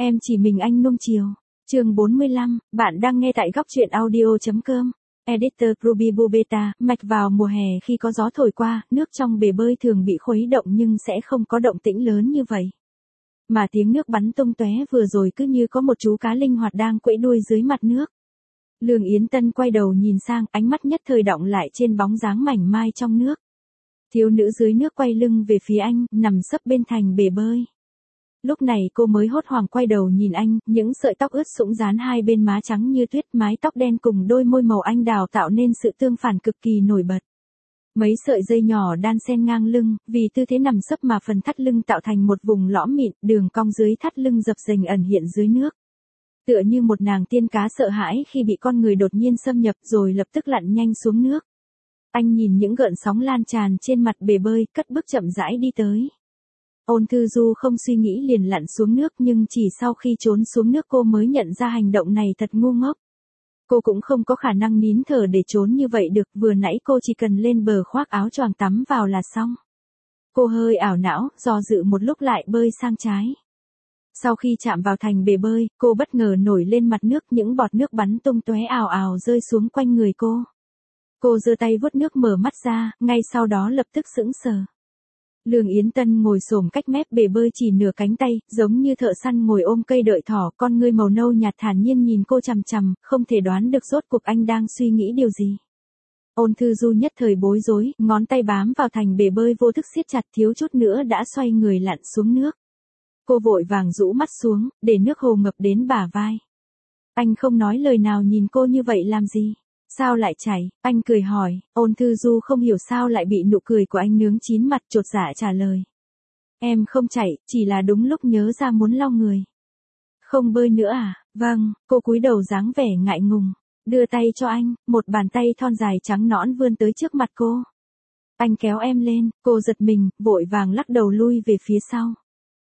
Em chỉ mình anh nuông chiều. Chương 45, bạn đang nghe tại góc truyện audio.com. Editor Ruby Bubeta, mạch vào mùa hè khi có gió thổi qua, nước trong bể bơi thường bị khuấy động nhưng sẽ không có động tĩnh lớn như vậy. Mà tiếng nước bắn tung tóe vừa rồi cứ như có một chú cá linh hoạt đang quẫy đuôi dưới mặt nước. Lương Yến Tân quay đầu nhìn sang, ánh mắt nhất thời đọng lại trên bóng dáng mảnh mai trong nước. Thiếu nữ dưới nước quay lưng về phía anh, nằm sấp bên thành bể bơi. Lúc này cô mới hốt hoảng quay đầu nhìn anh, những sợi tóc ướt sũng dán hai bên má trắng như tuyết, mái tóc đen cùng đôi môi màu anh đào tạo nên sự tương phản cực kỳ nổi bật. Mấy sợi dây nhỏ đan xen ngang lưng, vì tư thế nằm sấp mà phần thắt lưng tạo thành một vùng lõm mịn, đường cong dưới thắt lưng dập dềnh ẩn hiện dưới nước. Tựa như một nàng tiên cá sợ hãi khi bị con người đột nhiên xâm nhập rồi lập tức lặn nhanh xuống nước. Anh nhìn những gợn sóng lan tràn trên mặt bể bơi, cất bước chậm rãi đi tới. Ôn Thư Du không suy nghĩ liền lặn xuống nước, nhưng chỉ sau khi trốn xuống nước cô mới nhận ra hành động này thật ngu ngốc. Cô cũng không có khả năng nín thở để trốn như vậy được, vừa nãy cô chỉ cần lên bờ khoác áo choàng tắm vào là xong. Cô hơi ảo não, do dự một lúc lại bơi sang trái. Sau khi chạm vào thành bể bơi, cô bất ngờ nổi lên mặt nước, những bọt nước bắn tung tóe ào ào rơi xuống quanh người cô. Cô giơ tay vuốt nước mở mắt ra, ngay sau đó lập tức sững sờ. Lương Yến Tân ngồi xổm cách mép bể bơi chỉ nửa cánh tay, giống như thợ săn ngồi ôm cây đợi thỏ, con ngươi màu nâu nhạt thản nhiên nhìn cô chằm chằm, không thể đoán được rốt cuộc anh đang suy nghĩ điều gì. Ôn Thư Du nhất thời bối rối, ngón tay bám vào thành bể bơi vô thức siết chặt, thiếu chút nữa đã xoay người lặn xuống nước. Cô vội vàng rũ mắt xuống, để nước hồ ngập đến bả vai. Anh không nói lời nào nhìn cô như vậy làm gì? Sao lại chảy? Anh cười hỏi. Ôn Thư Du không hiểu sao lại bị nụ cười của anh nướng chín mặt, chột dạ trả lời. Em không chảy, chỉ là đúng lúc nhớ ra muốn lau người. Không bơi nữa à? Vâng, cô cúi đầu dáng vẻ ngại ngùng. Đưa tay cho anh, một bàn tay thon dài trắng nõn vươn tới trước mặt cô. Anh kéo em lên, cô giật mình, vội vàng lắc đầu lui về phía sau.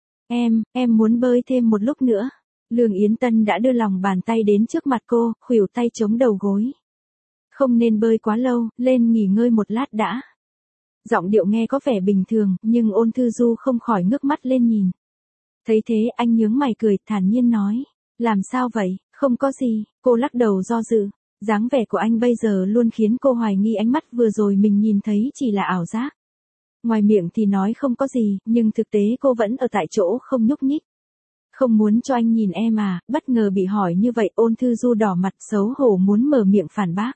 Em muốn bơi thêm một lúc nữa. Lương Yến Tân đã đưa lòng bàn tay đến trước mặt cô, khuỷu tay chống đầu gối. Không nên bơi quá lâu, lên nghỉ ngơi một lát đã. Giọng điệu nghe có vẻ bình thường, nhưng Ôn Thư Du không khỏi ngước mắt lên nhìn. Thấy thế anh nhướng mày cười, thản nhiên nói. Làm sao vậy? Không có gì. Cô lắc đầu do dự. Dáng vẻ của anh bây giờ luôn khiến cô hoài nghi ánh mắt vừa rồi mình nhìn thấy chỉ là ảo giác. Ngoài miệng thì nói không có gì, nhưng thực tế cô vẫn ở tại chỗ không nhúc nhích. Không muốn cho anh nhìn em à? Bất ngờ bị hỏi như vậy, Ôn Thư Du đỏ mặt xấu hổ muốn mở miệng phản bác.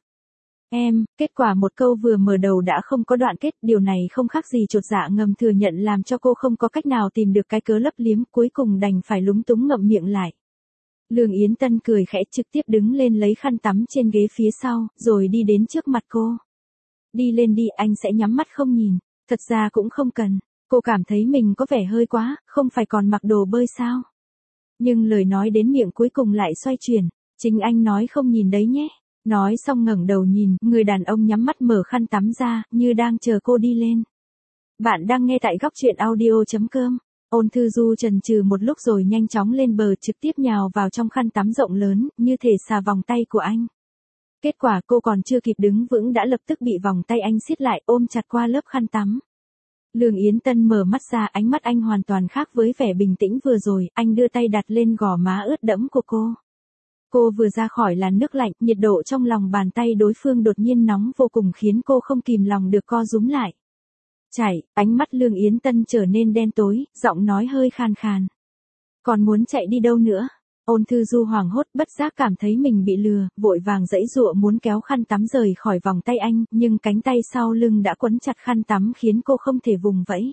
Kết quả một câu vừa mở đầu đã không có đoạn kết, điều này không khác gì chột dạ ngầm thừa nhận làm cho cô không có cách nào tìm được cái cớ lấp liếm, cuối cùng đành phải lúng túng ngậm miệng lại. Lương Yến Tân cười khẽ trực tiếp đứng lên lấy khăn tắm trên ghế phía sau, rồi đi đến trước mặt cô. Đi lên đi, anh sẽ nhắm mắt không nhìn. Thật ra cũng không cần. Cô cảm thấy mình có vẻ hơi quá, không phải còn mặc đồ bơi sao? Nhưng lời nói đến miệng cuối cùng lại xoay chuyển. Chính anh nói không nhìn đấy nhé. Nói xong ngẩng đầu nhìn, người đàn ông nhắm mắt mở khăn tắm ra, như đang chờ cô đi lên. Bạn đang nghe tại góc truyện audio.com. Ôn Thư Du chần chừ một lúc rồi nhanh chóng lên bờ, trực tiếp nhào vào trong khăn tắm rộng lớn, như thể xà vòng tay của anh. Kết quả cô còn chưa kịp đứng vững đã lập tức bị vòng tay anh siết lại, ôm chặt qua lớp khăn tắm. Lương Yến Tân mở mắt ra, ánh mắt anh hoàn toàn khác với vẻ bình tĩnh vừa rồi, anh đưa tay đặt lên gò má ướt đẫm của cô. Cô vừa ra khỏi làn nước lạnh, nhiệt độ trong lòng bàn tay đối phương đột nhiên nóng vô cùng khiến cô không kìm lòng được co rúm lại. Chảy, ánh mắt Lương Yến Tân trở nên đen tối, giọng nói hơi khàn khàn. Còn muốn chạy đi đâu nữa? Ôn Thư Du hoảng hốt, bất giác cảm thấy mình bị lừa, vội vàng giãy giụa muốn kéo khăn tắm rời khỏi vòng tay anh, nhưng cánh tay sau lưng đã quấn chặt khăn tắm khiến cô không thể vùng vẫy.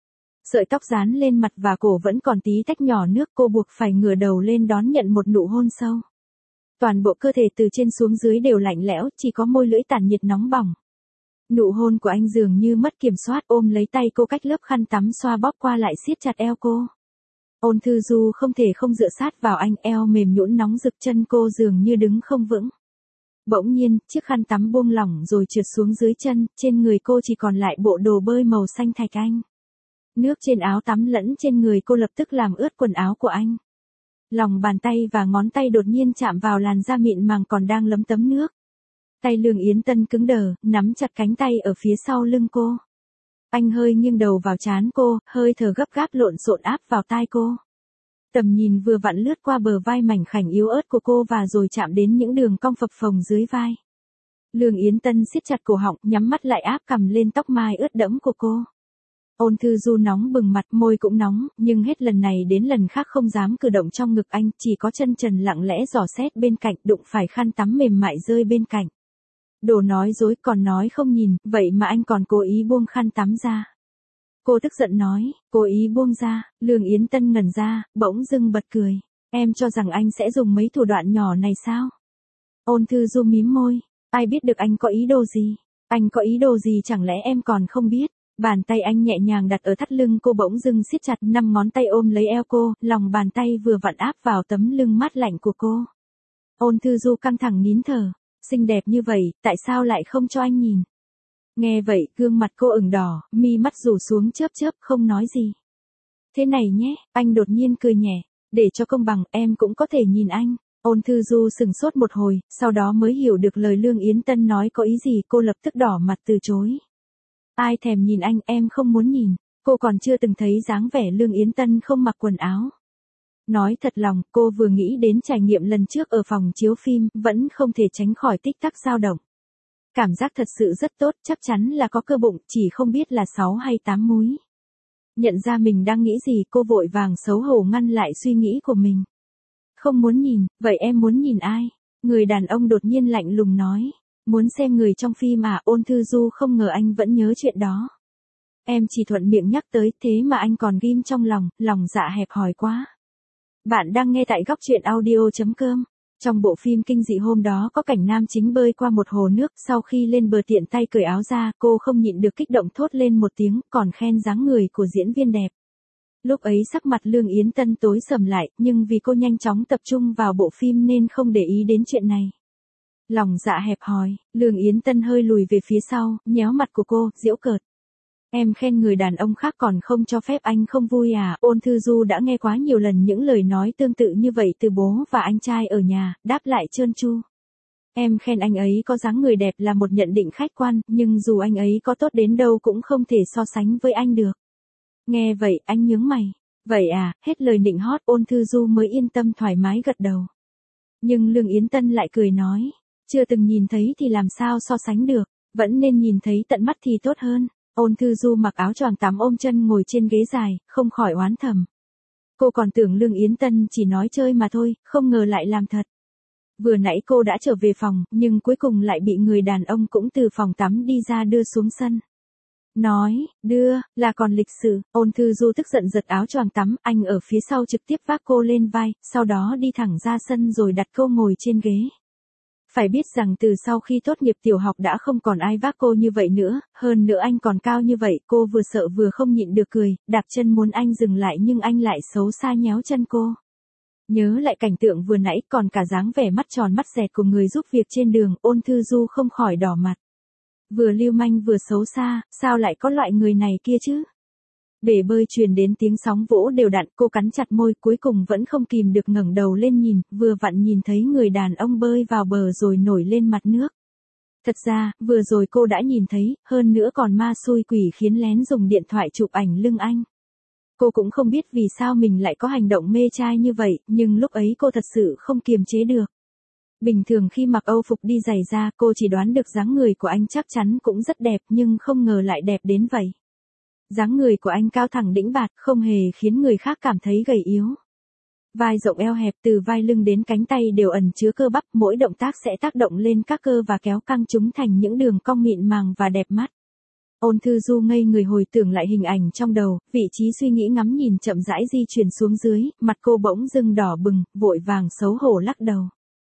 Sợi tóc dán lên mặt và cổ vẫn còn tí tách nhỏ nước, cô buộc phải ngửa đầu lên đón nhận một nụ hôn sâu. Toàn bộ cơ thể từ trên xuống dưới đều lạnh lẽo, chỉ có môi lưỡi tản nhiệt nóng bỏng. Nụ hôn của anh dường như mất kiểm soát, ôm lấy tay cô cách lớp khăn tắm xoa bóp qua lại siết chặt eo cô. Ôn Thư Du không thể không dựa sát vào anh, eo mềm nhũn nóng rực, chân cô dường như đứng không vững. Bỗng nhiên, chiếc khăn tắm buông lỏng rồi trượt xuống dưới chân, trên người cô chỉ còn lại bộ đồ bơi màu xanh thạch anh. Nước trên áo tắm lẫn trên người cô lập tức làm ướt quần áo của anh. Lòng bàn tay và ngón tay đột nhiên chạm vào làn da mịn màng còn đang lấm tấm nước. Tay Lương Yến Tân cứng đờ, nắm chặt cánh tay ở phía sau lưng cô. Anh hơi nghiêng đầu vào trán cô, hơi thở gấp gáp lộn xộn áp vào tai cô. Tầm nhìn vừa vặn lướt qua bờ vai mảnh khảnh yếu ớt của cô và rồi chạm đến những đường cong phập phồng dưới vai. Lương Yến Tân siết chặt cổ họng, nhắm mắt lại áp cằm lên tóc mai ướt đẫm của cô. Ôn Thư Du nóng bừng mặt, môi cũng nóng, nhưng hết lần này đến lần khác không dám cử động trong ngực anh, chỉ có chân trần lặng lẽ dò xét bên cạnh, đụng phải khăn tắm mềm mại rơi bên cạnh. Đồ nói dối, còn nói không nhìn, vậy mà anh còn cố ý buông khăn tắm ra. Cô tức giận nói, cố ý buông ra. Lương Yến Tân ngẩn ra, bỗng dưng bật cười. Em cho rằng anh sẽ dùng mấy thủ đoạn nhỏ này sao? Ôn Thư Du mím môi, ai biết được anh có ý đồ gì? Anh có ý đồ gì chẳng lẽ em còn không biết? Bàn tay anh nhẹ nhàng đặt ở thắt lưng cô, bỗng dưng siết chặt, 5 ngón tay ôm lấy eo cô, lòng bàn tay vừa vặn áp vào tấm lưng mát lạnh của cô. Ôn Thư Du căng thẳng nín thở, xinh đẹp như vậy, tại sao lại không cho anh nhìn? Nghe vậy, gương mặt cô ửng đỏ, mi mắt rủ xuống chớp chớp, không nói gì. Thế này nhé, anh đột nhiên cười nhẹ, để cho công bằng, em cũng có thể nhìn anh. Ôn Thư Du sừng sốt một hồi, sau đó mới hiểu được lời Lương Yến Tân nói có ý gì, cô lập tức đỏ mặt từ chối. Ai thèm nhìn anh, em không muốn nhìn. Cô còn chưa từng thấy dáng vẻ Lương Yến Tân không mặc quần áo. Nói thật lòng, cô vừa nghĩ đến trải nghiệm lần trước ở phòng chiếu phim, vẫn không thể tránh khỏi tích tắc dao động. Cảm giác thật sự rất tốt, chắc chắn là có cơ bụng, chỉ không biết là 6 hay 8 múi. Nhận ra mình đang nghĩ gì, cô vội vàng xấu hổ ngăn lại suy nghĩ của mình. Không muốn nhìn, vậy em muốn nhìn ai? Người đàn ông đột nhiên lạnh lùng nói. Muốn xem người trong phim à? Ôn Thư Du không ngờ anh vẫn nhớ chuyện đó. Em chỉ thuận miệng nhắc tới, thế mà anh còn ghim trong lòng, lòng dạ hẹp hòi quá. Bạn đang nghe tại góc truyện audio.com. Trong bộ phim kinh dị hôm đó có cảnh nam chính bơi qua một hồ nước, sau khi lên bờ tiện tay cởi áo ra, cô không nhịn được kích động thốt lên một tiếng, còn khen dáng người của diễn viên đẹp. Lúc ấy sắc mặt Lương Yến Tân tối sầm lại, nhưng vì cô nhanh chóng tập trung vào bộ phim nên không để ý đến chuyện này. Lòng dạ hẹp hòi, Lương Yến Tân hơi lùi về phía sau, nhéo mặt của cô, giễu cợt. Em khen người đàn ông khác còn không cho phép anh không vui à? Ôn Thư Du đã nghe quá nhiều lần những lời nói tương tự như vậy từ bố và anh trai ở nhà, đáp lại trơn tru. Em khen anh ấy có dáng người đẹp là một nhận định khách quan, nhưng dù anh ấy có tốt đến đâu cũng không thể so sánh với anh được. Nghe vậy, anh nhướng mày. Vậy à, hết lời nịnh hót, Ôn Thư Du mới yên tâm thoải mái gật đầu. Nhưng Lương Yến Tân lại cười nói, chưa từng nhìn thấy thì làm sao so sánh được, vẫn nên nhìn thấy tận mắt thì tốt hơn. Ôn Thư Du mặc áo choàng tắm ôm chân ngồi trên ghế dài, không khỏi oán thầm. Cô còn tưởng Lương Yến Tân chỉ nói chơi mà thôi, không ngờ lại làm thật. Vừa nãy cô đã trở về phòng, nhưng cuối cùng lại bị người đàn ông cũng từ phòng tắm đi ra đưa xuống sân. Nói, đưa, là còn lịch sự. Ôn Thư Du tức giận giật áo choàng tắm, anh ở phía sau trực tiếp vác cô lên vai, sau đó đi thẳng ra sân rồi đặt cô ngồi trên ghế. Phải biết rằng từ sau khi tốt nghiệp tiểu học đã không còn ai vác cô như vậy nữa, hơn nữa anh còn cao như vậy, cô vừa sợ vừa không nhịn được cười, đạp chân muốn anh dừng lại nhưng anh lại xấu xa nhéo chân cô. Nhớ lại cảnh tượng vừa nãy còn cả dáng vẻ mắt tròn mắt dẹt của người giúp việc trên đường, Ôn Thư Du không khỏi đỏ mặt. Vừa lưu manh vừa xấu xa, sao lại có loại người này kia chứ? Bể bơi truyền đến tiếng sóng vỗ đều đặn, cô cắn chặt môi, cuối cùng vẫn không kìm được ngẩng đầu lên nhìn, vừa vặn nhìn thấy người đàn ông bơi vào bờ rồi nổi lên mặt nước. Thật ra, vừa rồi cô đã nhìn thấy, hơn nữa còn ma xui quỷ khiến lén dùng điện thoại chụp ảnh lưng anh. Cô cũng không biết vì sao mình lại có hành động mê trai như vậy, nhưng lúc ấy cô thật sự không kiềm chế được. Bình thường khi mặc Âu phục đi giày da, cô chỉ đoán được dáng người của anh chắc chắn cũng rất đẹp nhưng không ngờ lại đẹp đến vậy. Dáng người của anh cao thẳng đĩnh bạt, không hề khiến người khác cảm thấy gầy yếu. Vai rộng eo hẹp, từ vai lưng đến cánh tay đều ẩn chứa cơ bắp, mỗi động tác sẽ tác động lên các cơ và kéo căng chúng thành những đường cong mịn màng và đẹp mắt. Ôn Thư Du ngây người hồi tưởng lại hình ảnh trong đầu, vị trí suy nghĩ ngắm nhìn chậm rãi di chuyển xuống dưới, mặt cô bỗng dưng đỏ bừng, vội vàng xấu hổ lắc đầu.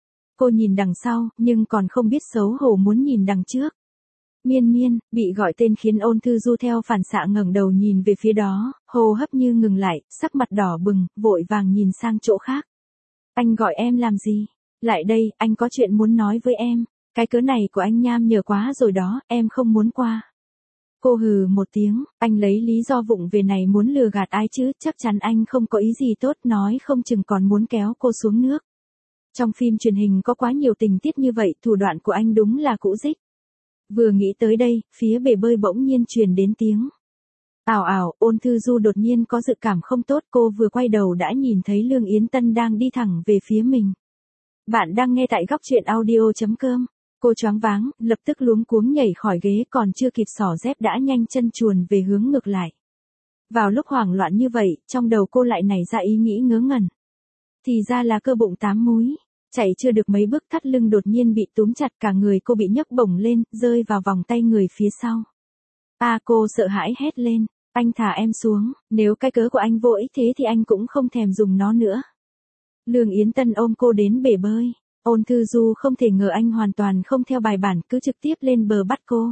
Cô nhìn đằng sau, nhưng còn không biết xấu hổ muốn nhìn đằng trước. Miên Miên, bị gọi tên khiến Ôn Thư Du theo phản xạ ngẩng đầu nhìn về phía đó, hô hấp như ngừng lại, sắc mặt đỏ bừng, vội vàng nhìn sang chỗ khác. Anh gọi em làm gì? Lại đây, anh có chuyện muốn nói với em. Cái cớ này của anh nham nhở quá rồi đó, em không muốn qua. Cô hừ một tiếng, anh lấy lý do vụng về này muốn lừa gạt ai chứ, chắc chắn anh không có ý gì tốt, nói không chừng còn muốn kéo cô xuống nước. Trong phim truyền hình có quá nhiều tình tiết như vậy, thủ đoạn của anh đúng là cũ dích. Vừa nghĩ tới đây, phía bể bơi bỗng nhiên truyền đến tiếng. Ảo ảo, Ôn Thư Du đột nhiên có dự cảm không tốt, cô vừa quay đầu đã nhìn thấy Lương Yến Tân đang đi thẳng về phía mình. Bạn đang nghe tại góc truyện audio.com. Cô choáng váng, lập tức luống cuống nhảy khỏi ghế, còn chưa kịp xỏ dép đã nhanh chân chuồn về hướng ngược lại. Vào lúc hoảng loạn như vậy, trong đầu cô lại nảy ra ý nghĩ ngớ ngẩn. Thì ra là cơ bụng 8 múi. Chạy chưa được mấy bước thắt lưng đột nhiên bị túm chặt, cả người cô bị nhấc bổng lên, rơi vào vòng tay người phía sau. Cô sợ hãi hét lên. Anh thả em xuống, nếu cái cớ của anh vô ích thế thì anh cũng không thèm dùng nó nữa. Lương Yến Tân ôm cô đến bể bơi. Ôn Thư Du không thể ngờ anh hoàn toàn không theo bài bản, cứ trực tiếp lên bờ bắt cô.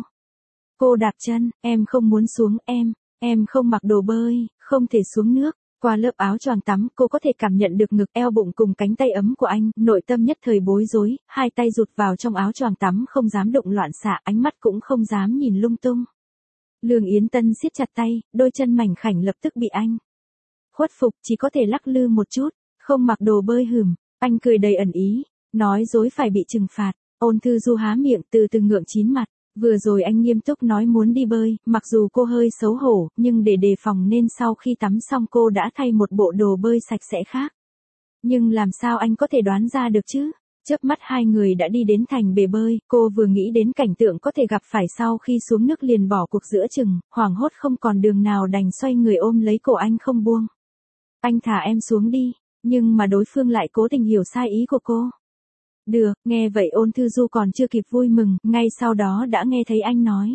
Cô đạp chân, em không muốn xuống, em không mặc đồ bơi, không thể xuống nước. Qua lớp áo choàng tắm, cô có thể cảm nhận được ngực, eo bụng cùng cánh tay ấm của anh, nội tâm nhất thời bối rối, hai tay rụt vào trong áo choàng tắm không dám động loạn xạ, ánh mắt cũng không dám nhìn lung tung. Lương Yến Tân siết chặt tay, đôi chân mảnh khảnh lập tức bị anh khuất phục, chỉ có thể lắc lư một chút, không mặc đồ bơi anh cười đầy ẩn ý, nói dối phải bị trừng phạt. Ôn Thư Du há miệng từ từ ngượng chín mặt, vừa rồi anh nghiêm túc nói muốn đi bơi, mặc dù cô hơi xấu hổ, nhưng để đề phòng nên sau khi tắm xong cô đã thay một bộ đồ bơi sạch sẽ khác. Nhưng làm sao anh có thể đoán ra được chứ? Chớp mắt hai người đã đi đến thành bể bơi, cô vừa nghĩ đến cảnh tượng có thể gặp phải sau khi xuống nước liền bỏ cuộc giữa chừng, hoảng hốt không còn đường nào đành xoay người ôm lấy cổ anh không buông. Anh thả em xuống đi, nhưng mà đối phương lại cố tình hiểu sai ý của cô. Được, nghe vậy Ôn Thư Du còn chưa kịp vui mừng, ngay sau đó đã nghe thấy anh nói.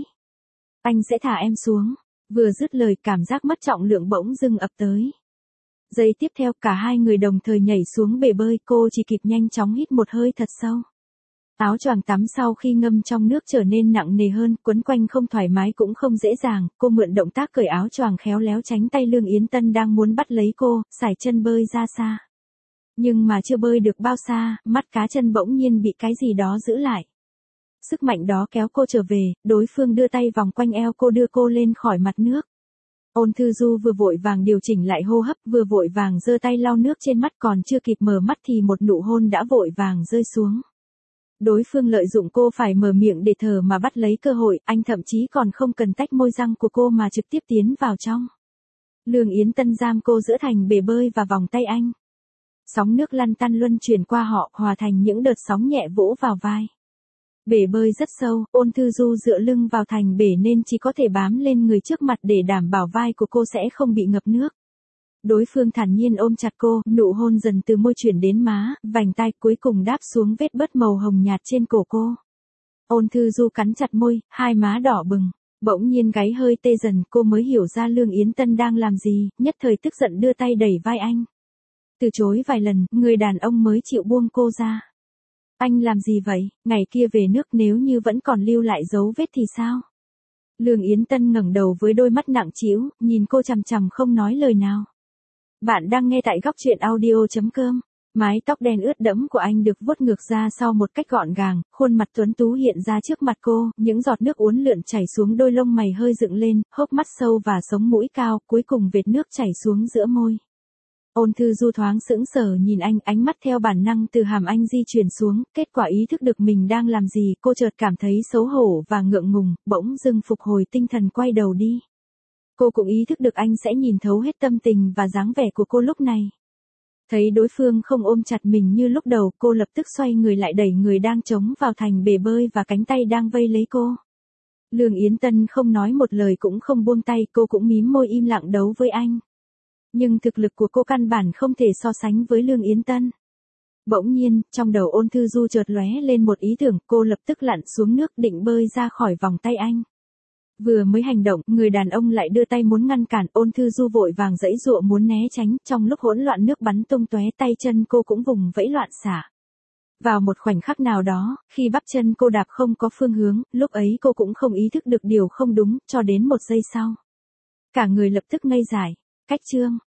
Anh sẽ thả em xuống. Vừa dứt lời cảm giác mất trọng lượng bỗng dưng ập tới. Giây tiếp theo cả hai người đồng thời nhảy xuống bể bơi, cô chỉ kịp nhanh chóng hít một hơi thật sâu. Áo choàng tắm sau khi ngâm trong nước trở nên nặng nề hơn, quấn quanh không thoải mái cũng không dễ dàng, cô mượn động tác cởi áo choàng khéo léo tránh tay Lương Yến Tân đang muốn bắt lấy cô, sải chân bơi ra xa. Nhưng mà chưa bơi được bao xa, mắt cá chân bỗng nhiên bị cái gì đó giữ lại. Sức mạnh đó kéo cô trở về, đối phương đưa tay vòng quanh eo cô đưa cô lên khỏi mặt nước. Ôn Thư Du vừa vội vàng điều chỉnh lại hô hấp, vừa vội vàng giơ tay lau nước trên mắt, còn chưa kịp mở mắt thì một nụ hôn đã vội vàng rơi xuống. Đối phương lợi dụng cô phải mở miệng để thở mà bắt lấy cơ hội, anh thậm chí còn không cần tách môi răng của cô mà trực tiếp tiến vào trong. Lương Yến Tân giam cô giữa thành bể bơi và vòng tay anh. Sóng nước lăn tăn luân chuyển qua họ, hòa thành những đợt sóng nhẹ vỗ vào vai. Bể bơi rất sâu, Ôn Thư Du dựa lưng vào thành bể nên chỉ có thể bám lên người trước mặt để đảm bảo vai của cô sẽ không bị ngập nước. Đối phương thản nhiên ôm chặt cô, nụ hôn dần từ môi chuyển đến má, vành tai, cuối cùng đáp xuống vết bớt màu hồng nhạt trên cổ cô. Ôn Thư Du cắn chặt môi, hai má đỏ bừng. Bỗng nhiên gáy hơi tê dần, cô mới hiểu ra Lương Yến Tân đang làm gì, nhất thời tức giận đưa tay đẩy vai anh. Từ chối vài lần, người đàn ông mới chịu buông cô ra. Anh làm gì vậy, ngày kia về nước nếu như vẫn còn lưu lại dấu vết thì sao? Lương Yến Tân ngẩng đầu với đôi mắt nặng trĩu, nhìn cô chằm chằm không nói lời nào. Bạn đang nghe tại góc truyện audio.com. Mái tóc đen ướt đẫm của anh được vuốt ngược ra sau một cách gọn gàng, khuôn mặt tuấn tú hiện ra trước mặt cô, những giọt nước uốn lượn chảy xuống đôi lông mày hơi dựng lên, hốc mắt sâu và sống mũi cao, cuối cùng vệt nước chảy xuống giữa môi. Ôn Thư Du thoáng sững sờ nhìn anh, ánh mắt theo bản năng từ hàm anh di chuyển xuống, kết quả ý thức được mình đang làm gì, cô chợt cảm thấy xấu hổ và ngượng ngùng, bỗng dưng phục hồi tinh thần quay đầu đi. Cô cũng ý thức được anh sẽ nhìn thấu hết tâm tình và dáng vẻ của cô lúc này. Thấy đối phương không ôm chặt mình như lúc đầu, cô lập tức xoay người lại đẩy người đang chống vào thành bể bơi và cánh tay đang vây lấy cô. Lương Yến Tân không nói một lời cũng không buông tay, cô cũng mím môi im lặng đấu với anh. Nhưng thực lực của cô căn bản không thể so sánh với Lương Yến Tân. Bỗng nhiên, trong đầu Ôn Thư Du chợt lóe lên một ý tưởng, cô lập tức lặn xuống nước định bơi ra khỏi vòng tay anh. Vừa mới hành động, người đàn ông lại đưa tay muốn ngăn cản, Ôn Thư Du vội vàng giãy giụa muốn né tránh, trong lúc hỗn loạn nước bắn tung tóe, tay chân cô cũng vùng vẫy loạn xạ. Vào một khoảnh khắc nào đó, khi bắp chân cô đạp không có phương hướng, lúc ấy cô cũng không ý thức được điều không đúng, cho đến một giây sau. Cả người lập tức ngây dại. Cách chương